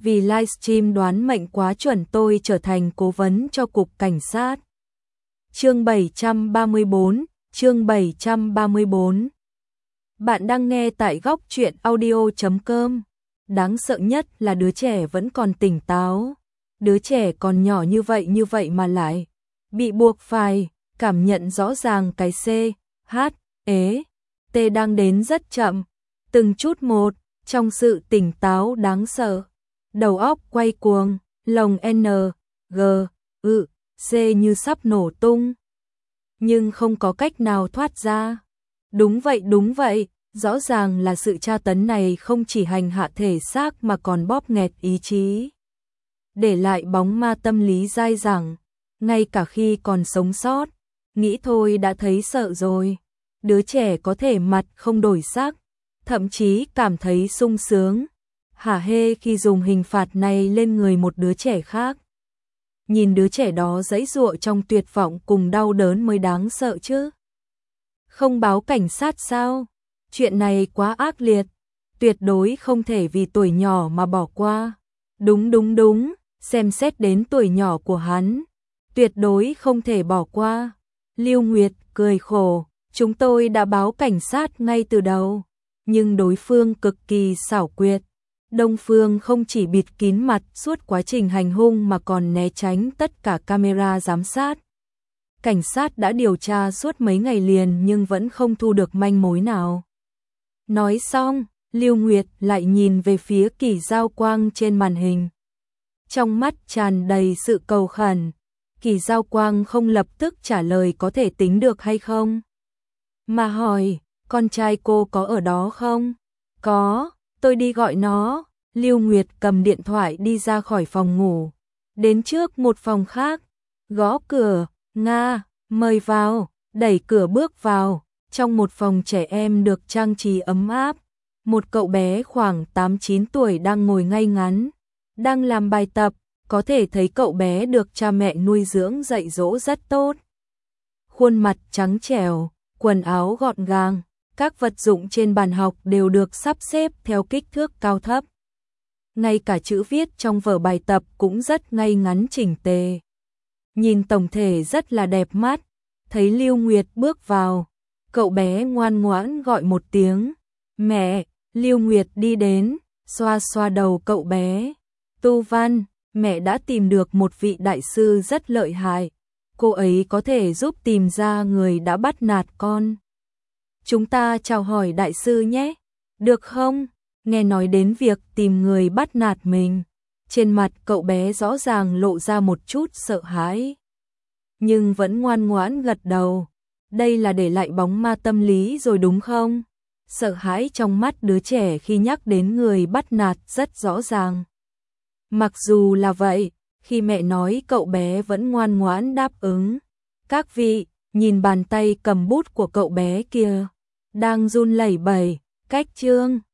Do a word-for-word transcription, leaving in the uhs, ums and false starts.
vì livestream đoán mệnh quá chuẩn tôi trở thành cố vấn cho cục cảnh sát. Chương bảy trăm ba mươi bốn, chương bảy trăm ba mươi bốn. Bạn đang nghe tại góc truyện audio chấm com. Đáng sợ nhất là đứa trẻ vẫn còn tỉnh táo. Đứa trẻ còn nhỏ như vậy như vậy mà lại bị buộc phải cảm nhận rõ ràng cái C, H, E, T đang đến rất chậm, từng chút một, trong sự tỉnh táo đáng sợ. Đầu óc quay cuồng, lồng N, G, ư, C như sắp nổ tung. Nhưng không có cách nào thoát ra. Đúng vậy, đúng vậy, rõ ràng là sự tra tấn này không chỉ hành hạ thể xác mà còn bóp nghẹt ý chí. Để lại bóng ma tâm lý dai dẳng, ngay cả khi còn sống sót, nghĩ thôi đã thấy sợ rồi. Đứa trẻ có thể mặt không đổi sắc, thậm chí cảm thấy sung sướng, hả hê khi dùng hình phạt này lên người một đứa trẻ khác. Nhìn đứa trẻ đó giãy giụa trong tuyệt vọng cùng đau đớn mới đáng sợ chứ. Không báo cảnh sát sao? Chuyện này quá ác liệt, tuyệt đối không thể vì tuổi nhỏ mà bỏ qua. Đúng đúng đúng, xem xét đến tuổi nhỏ của hắn, tuyệt đối không thể bỏ qua. Lưu Nguyệt cười khổ, chúng tôi đã báo cảnh sát ngay từ đầu, nhưng đối phương cực kỳ xảo quyệt. Đông Phương không chỉ bịt kín mặt suốt quá trình hành hung mà còn né tránh tất cả camera giám sát. Cảnh sát đã điều tra suốt mấy ngày liền nhưng vẫn không thu được manh mối nào. Nói xong, Lưu Nguyệt lại nhìn về phía Kỷ Giao Quang trên màn hình. Trong mắt tràn đầy sự cầu khẩn. Kỷ Giao Quang không lập tức trả lời có thể tính được hay không, mà hỏi, con trai cô có ở đó không? Có, tôi đi gọi nó. Lưu Nguyệt cầm điện thoại đi ra khỏi phòng ngủ, đến trước một phòng khác, gõ cửa, Nga, mời vào, đẩy cửa bước vào. Trong một phòng trẻ em được trang trí ấm áp, một cậu bé khoảng tám chín tuổi đang ngồi ngay ngắn, đang làm bài tập, có thể thấy cậu bé được cha mẹ nuôi dưỡng dạy dỗ rất tốt. Khuôn mặt trắng trẻo, quần áo gọn gàng, các vật dụng trên bàn học đều được sắp xếp theo kích thước cao thấp. Ngay cả chữ viết trong vở bài tập cũng rất ngay ngắn chỉnh tề. Nhìn tổng thể rất là đẹp mắt. Thấy Lưu Nguyệt bước vào, cậu bé ngoan ngoãn gọi một tiếng, mẹ. Lưu Nguyệt đi đến, xoa xoa đầu cậu bé. Tu Văn, mẹ đã tìm được một vị đại sư rất lợi hại. Cô ấy có thể giúp tìm ra người đã bắt nạt con. Chúng ta chào hỏi đại sư nhé, được không? Nghe nói đến việc tìm người bắt nạt mình, trên mặt cậu bé rõ ràng lộ ra một chút sợ hãi, nhưng vẫn ngoan ngoãn gật đầu. Đây là để lại bóng ma tâm lý rồi đúng không? Sợ hãi trong mắt đứa trẻ khi nhắc đến người bắt nạt rất rõ ràng. Mặc dù là vậy, khi mẹ nói cậu bé vẫn ngoan ngoãn đáp ứng. Các vị, nhìn bàn tay cầm bút của cậu bé kia, đang run lẩy bẩy, cách chương.